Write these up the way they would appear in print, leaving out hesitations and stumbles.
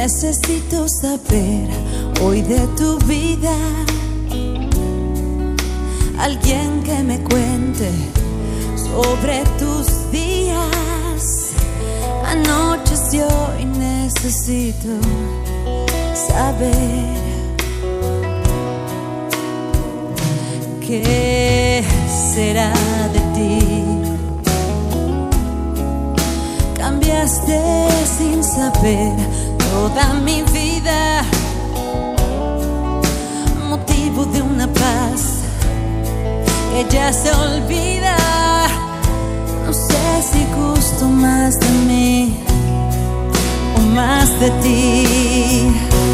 Necesito saber hoy de tu vida, alguien que me cuente sobre tus días, anoches y hoy necesito saber qué será de ti. Cambiaste sin saber toda mi vida, motivo de una paz que ya se olvida. No sé si gusto más de mí o más de ti.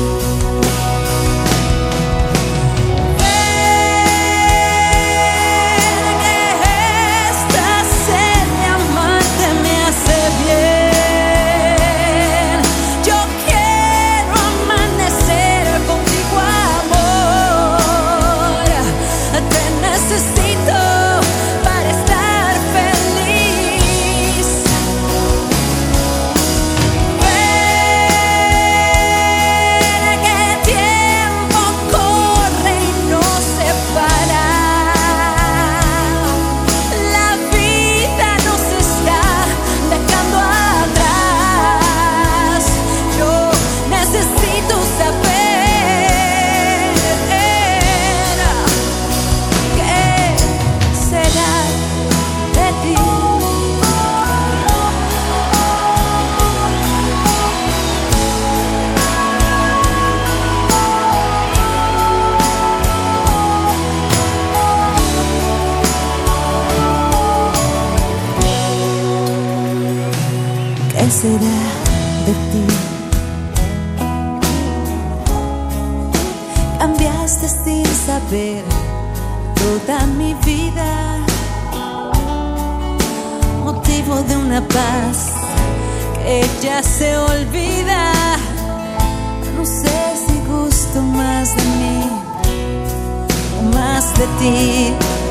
¿Qué será de ti? Cambiaste sin saber toda mi vida, motivo de una paz que ya se olvida. No sé si gusto más de mí o más de ti.